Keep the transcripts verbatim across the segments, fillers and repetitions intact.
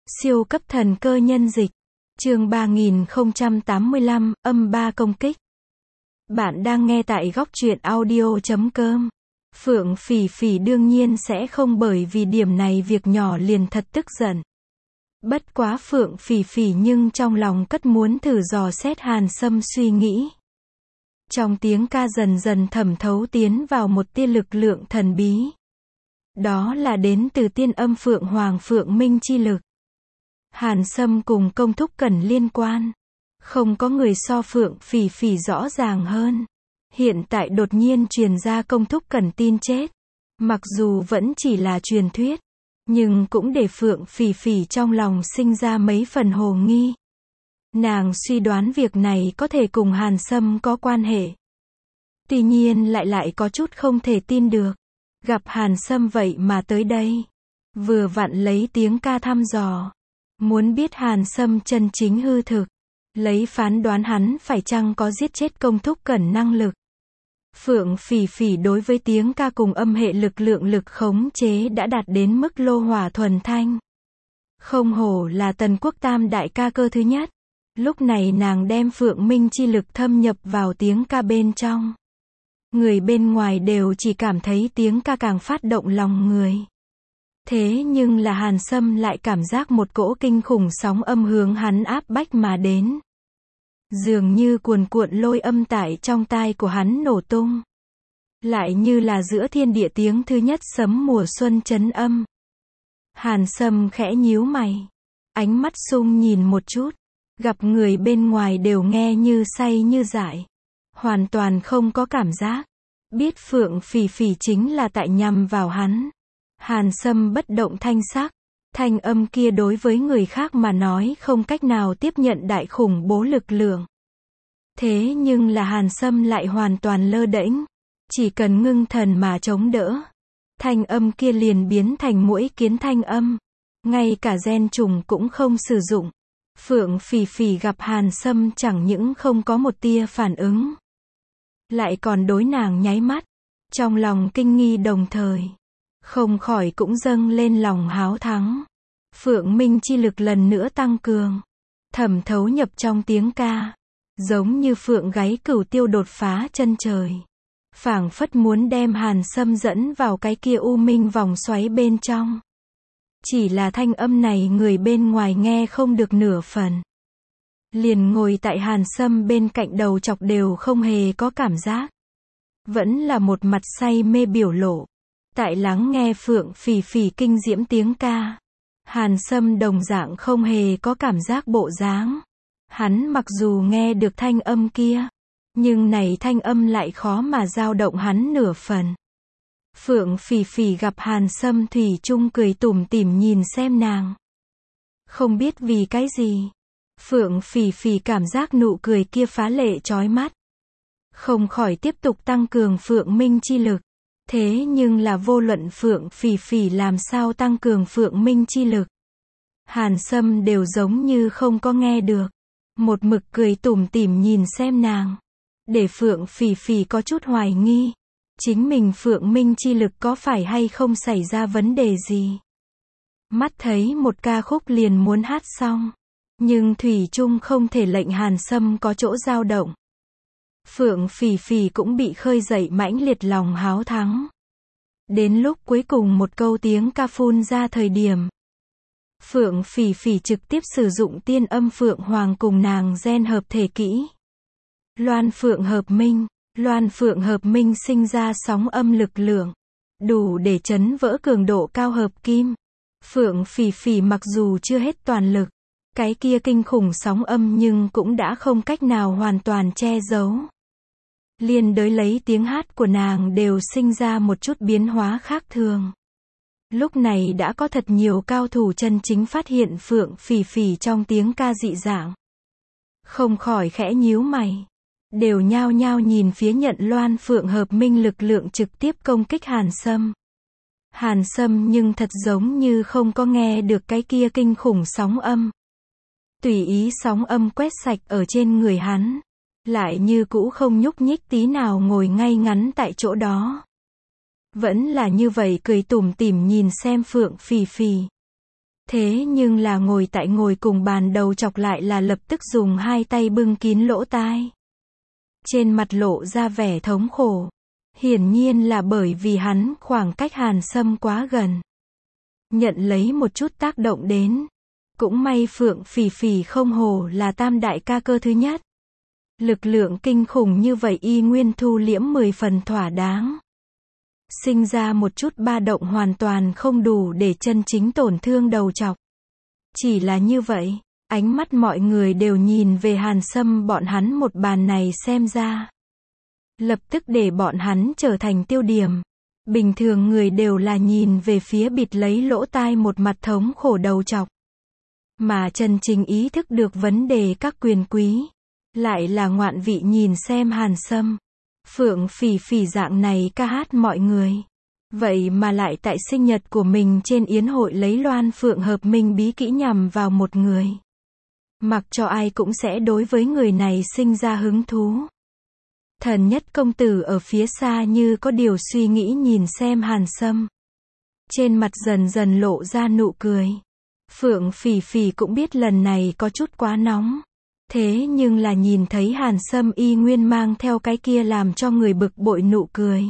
Siêu cấp thần cơ nhân dịch. Chương ba nghìn không trăm tám mươi lăm, âm ba công kích. Bạn đang nghe tại góc truyện audio chấm com. Phượng Phỉ Phỉ đương nhiên sẽ không bởi vì điểm này việc nhỏ liền thật tức giận. Bất quá Phượng Phỉ Phỉ nhưng trong lòng cất muốn thử dò xét Hàn Sâm suy nghĩ. Trong tiếng ca dần dần thẩm thấu tiến vào một tia lực lượng thần bí. Đó là đến từ tiên âm Phượng Hoàng Phượng Minh chi lực. Hàn Sâm cùng Công Thúc Cẩn liên quan. Không có người so Phượng Phỉ Phỉ rõ ràng hơn. Hiện tại đột nhiên truyền ra Công Thúc Cẩn tin chết. Mặc dù vẫn chỉ là truyền thuyết, nhưng cũng để Phượng Phỉ Phỉ trong lòng sinh ra mấy phần hồ nghi. Nàng suy đoán việc này có thể cùng Hàn Sâm có quan hệ. Tuy nhiên lại lại có chút không thể tin được. Gặp Hàn Sâm vậy mà tới đây. Vừa vặn lấy tiếng ca thăm dò. Muốn biết Hàn Sâm chân chính hư thực. Lấy phán đoán hắn phải chăng có giết chết Công Thúc Cẩn năng lực. Phượng Phỉ Phỉ đối với tiếng ca cùng âm hệ lực lượng lực khống chế đã đạt đến mức lô hỏa thuần thanh. Không hổ là Tần Quốc Tam đại ca cơ thứ nhất. Lúc này nàng đem Phượng Minh chi lực thâm nhập vào tiếng ca bên trong. Người bên ngoài đều chỉ cảm thấy tiếng ca càng phát động lòng người. Thế nhưng là Hàn Sâm lại cảm giác một cỗ kinh khủng sóng âm hướng hắn áp bách mà đến. Dường như cuồn cuộn lôi âm tại trong tai của hắn nổ tung. Lại như là giữa thiên địa tiếng thứ nhất sấm mùa xuân chấn âm. Hàn Sâm khẽ nhíu mày. Ánh mắt sung nhìn một chút. Gặp người bên ngoài đều nghe như say như dại. Hoàn toàn không có cảm giác. Biết Phượng Phỉ Phỉ chính là tại nhằm vào hắn. Hàn Sâm bất động thanh sắc. Thanh âm kia đối với người khác mà nói không cách nào tiếp nhận đại khủng bố lực lượng. Thế nhưng là Hàn Sâm lại hoàn toàn lơ đễnh. Chỉ cần ngưng thần mà chống đỡ. Thanh âm kia liền biến thành muỗi kiến thanh âm. Ngay cả gen trùng cũng không sử dụng. Phượng Phỉ Phỉ gặp Hàn Sâm chẳng những không có một tia phản ứng. Lại còn đối nàng nháy mắt. Trong lòng kinh nghi đồng thời. Không khỏi cũng dâng lên lòng háo thắng. Phượng Minh chi lực lần nữa tăng cường. Thẩm thấu nhập trong tiếng ca. Giống như phượng gáy cửu tiêu đột phá chân trời. Phảng phất muốn đem Hàn Sâm dẫn vào cái kia u minh vòng xoáy bên trong. Chỉ là thanh âm này người bên ngoài nghe không được nửa phần. Liền ngồi tại Hàn Sâm bên cạnh đầu chọc đều không hề có cảm giác. Vẫn là một mặt say mê biểu lộ. Tại lắng nghe Phượng Phỉ Phỉ kinh diễm tiếng ca. Hàn Sâm đồng dạng không hề có cảm giác bộ dáng. Hắn mặc dù nghe được thanh âm kia. Nhưng này thanh âm lại khó mà dao động hắn nửa phần. Phượng Phỉ Phỉ gặp Hàn Sâm thủy chung cười tủm tỉm nhìn xem nàng. Không biết vì cái gì. Phượng Phỉ Phỉ cảm giác nụ cười kia phá lệ chói mắt. Không khỏi tiếp tục tăng cường Phượng Minh chi lực. Thế nhưng là vô luận Phượng Phỉ Phỉ làm sao tăng cường Phượng Minh chi lực. Hàn Sâm đều giống như không có nghe được. Một mực cười tủm tỉm nhìn xem nàng. Để Phượng Phỉ Phỉ có chút hoài nghi. Chính mình Phượng Minh chi lực có phải hay không xảy ra vấn đề gì. Mắt thấy một ca khúc liền muốn hát xong. Nhưng thủy chung không thể lệnh Hàn Sâm có chỗ dao động. Phượng Phỉ Phỉ cũng bị khơi dậy mãnh liệt lòng háo thắng. Đến lúc cuối cùng một câu tiếng ca phun ra thời điểm. Phượng Phỉ Phỉ trực tiếp sử dụng tiên âm Phượng Hoàng cùng nàng gen hợp thể kỹ. Loan Phượng hợp minh. Loan Phượng hợp minh sinh ra sóng âm lực lượng. Đủ để chấn vỡ cường độ cao hợp kim. Phượng Phỉ Phỉ mặc dù chưa hết toàn lực. Cái kia kinh khủng sóng âm nhưng cũng đã không cách nào hoàn toàn che giấu. Liên đới lấy tiếng hát của nàng đều sinh ra một chút biến hóa khác thường. Lúc này đã có thật nhiều cao thủ chân chính phát hiện Phượng Phỉ Phỉ trong tiếng ca dị dạng. Không khỏi khẽ nhíu mày. Đều nhao nhao nhìn phía nhận Loan Phượng hợp minh lực lượng trực tiếp công kích Hàn Sâm. Hàn Sâm nhưng thật giống như không có nghe được cái kia kinh khủng sóng âm. Tùy ý sóng âm quét sạch ở trên người hắn. Lại như cũ không nhúc nhích tí nào ngồi ngay ngắn tại chỗ đó. Vẫn là như vậy cười tủm tỉm nhìn xem Phượng Phỉ Phỉ. Thế nhưng là ngồi tại ngồi cùng bàn đầu chọc lại là lập tức dùng hai tay bưng kín lỗ tai. Trên mặt lộ ra vẻ thống khổ. Hiển nhiên là bởi vì hắn khoảng cách Hàn Sâm quá gần. Nhận lấy một chút tác động đến. Cũng may Phượng Phỉ Phỉ không hổ là tam đại ca cơ thứ nhất. Lực lượng kinh khủng như vậy y nguyên thu liễm mười phần thỏa đáng. Sinh ra một chút ba động hoàn toàn không đủ để chân chính tổn thương đầu chọc. Chỉ là như vậy, ánh mắt mọi người đều nhìn về Hàn Sâm bọn hắn một bàn này xem ra. Lập tức để bọn hắn trở thành tiêu điểm. Bình thường người đều là nhìn về phía bịt lấy lỗ tai một mặt thống khổ đầu chọc. Mà chân chính ý thức được vấn đề các quyền quý. Lại là ngoạn vị nhìn xem Hàn Sâm. Phượng Phỉ Phỉ dạng này ca hát mọi người. Vậy mà lại tại sinh nhật của mình trên yến hội lấy loan phượng hợp minh bí kỹ nhằm vào một người. Mặc cho ai cũng sẽ đối với người này sinh ra hứng thú. Thần Nhất công tử ở phía xa như có điều suy nghĩ nhìn xem Hàn Sâm. Trên mặt dần dần lộ ra nụ cười. Phượng Phỉ Phỉ cũng biết lần này có chút quá nóng. Thế nhưng là nhìn thấy Hàn Sâm y nguyên mang theo cái kia làm cho người bực bội nụ cười.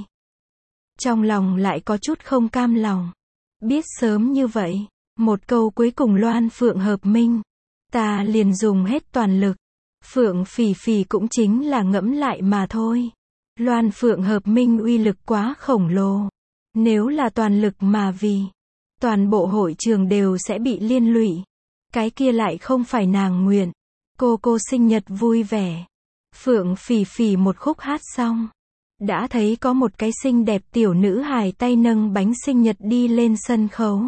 Trong lòng lại có chút không cam lòng. Biết sớm như vậy, một câu cuối cùng loan phượng hợp minh. Ta liền dùng hết toàn lực. Phượng Phỉ Phỉ cũng chính là ngẫm lại mà thôi. Loan phượng hợp minh uy lực quá khổng lồ. Nếu là toàn lực mà vì, toàn bộ hội trường đều sẽ bị liên lụy. Cái kia lại không phải nàng nguyện. Cô cô sinh nhật vui vẻ. Phượng Phỉ Phỉ một khúc hát xong. Đã thấy có một cái xinh đẹp tiểu nữ hài tay nâng bánh sinh nhật đi lên sân khấu.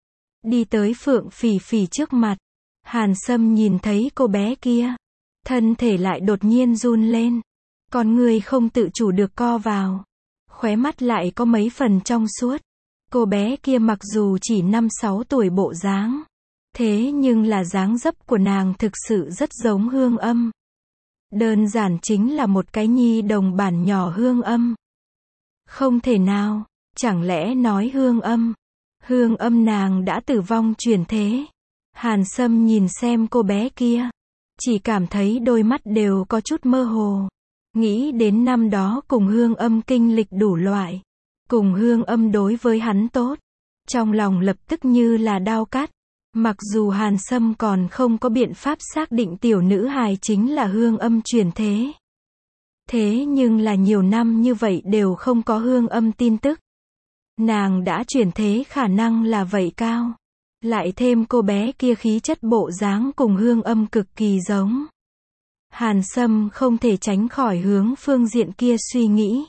Đi tới Phượng Phỉ Phỉ trước mặt. Hàn Sâm nhìn thấy cô bé kia. Thân thể lại đột nhiên run lên. Con người không tự chủ được co vào. Khóe mắt lại có mấy phần trong suốt. Cô bé kia mặc dù chỉ năm sáu tuổi bộ dáng. Thế nhưng là dáng dấp của nàng thực sự rất giống Hương Âm. Đơn giản chính là một cái nhi đồng bản nhỏ Hương Âm. Không thể nào, chẳng lẽ nói Hương Âm. Hương Âm nàng đã tử vong chuyển thế. Hàn Sâm nhìn xem cô bé kia. Chỉ cảm thấy đôi mắt đều có chút mơ hồ. Nghĩ đến năm đó cùng Hương Âm kinh lịch đủ loại. Cùng Hương Âm đối với hắn tốt. Trong lòng lập tức như là đao cắt. Mặc dù Hàn Sâm còn không có biện pháp xác định tiểu nữ hài chính là Hương Âm chuyển thế. Thế nhưng là nhiều năm như vậy đều không có Hương Âm tin tức. Nàng đã chuyển thế khả năng là vậy cao. Lại thêm cô bé kia khí chất bộ dáng cùng Hương Âm cực kỳ giống. Hàn Sâm không thể tránh khỏi hướng phương diện kia suy nghĩ.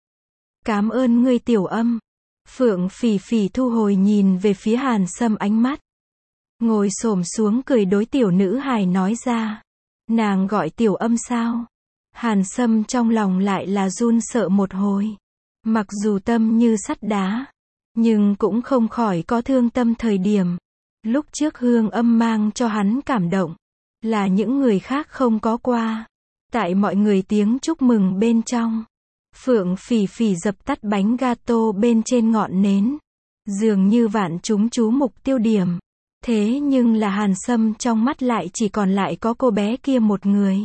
Cảm ơn ngươi Tiểu Âm. Phượng Phỉ Phỉ thu hồi nhìn về phía Hàn Sâm ánh mắt. Ngồi xổm xuống cười đối tiểu nữ hài nói ra. Nàng gọi Tiểu Âm sao? Hàn Sâm trong lòng lại là run sợ một hồi. Mặc dù tâm như sắt đá, nhưng cũng không khỏi có thương tâm thời điểm. Lúc trước Hương Âm mang cho hắn cảm động, là những người khác không có qua. Tại mọi người tiếng chúc mừng bên trong, Phượng Phỉ Phỉ dập tắt bánh gato bên trên ngọn nến. Dường như vạn chúng chú mục tiêu điểm. Thế nhưng là Hàn Sâm trong mắt lại chỉ còn lại có cô bé kia một người.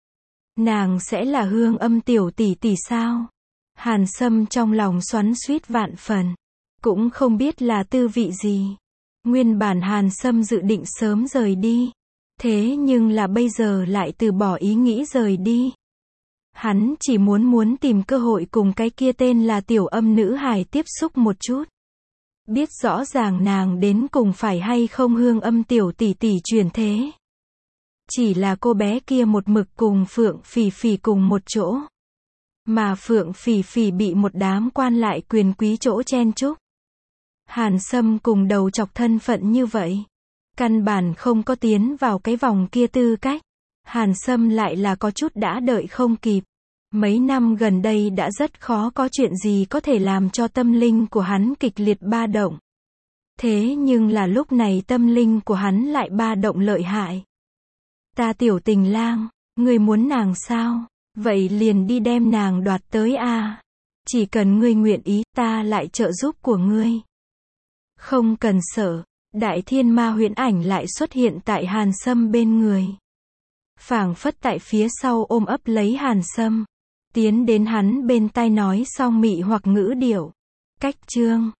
Nàng sẽ là Hương Âm tiểu tỷ tỷ sao? Hàn Sâm trong lòng xoắn xuýt vạn phần. Cũng không biết là tư vị gì. Nguyên bản Hàn Sâm dự định sớm rời đi. Thế nhưng là bây giờ lại từ bỏ ý nghĩ rời đi. Hắn chỉ muốn muốn tìm cơ hội cùng cái kia tên là Tiểu Âm nữ hài tiếp xúc một chút. Biết rõ ràng nàng đến cùng phải hay không Hương Âm tiểu tỷ tỷ chuyển thế. Chỉ là cô bé kia một mực cùng Phượng Phỉ Phỉ cùng một chỗ. Mà Phượng Phỉ Phỉ bị một đám quan lại quyền quý chỗ chen chúc. Hàn Sâm cùng đầu chọc thân phận như vậy. Căn bản không có tiến vào cái vòng kia tư cách. Hàn Sâm lại là có chút đã đợi không kịp. Mấy năm gần đây đã rất khó có chuyện gì có thể làm cho tâm linh của hắn kịch liệt ba động. Thế nhưng là lúc này tâm linh của hắn lại ba động lợi hại. Ta Tiểu Tình Lang, ngươi muốn nàng sao? Vậy liền đi đem nàng đoạt tới a. Chỉ cần ngươi nguyện ý, ta lại trợ giúp của ngươi. Không cần sợ, Đại thiên ma huyễn ảnh lại xuất hiện tại Hàn Sâm bên người. Phảng phất tại phía sau ôm ấp lấy Hàn Sâm. Tiến đến hắn bên tai nói song mị hoặc ngữ điệu. Cách chương.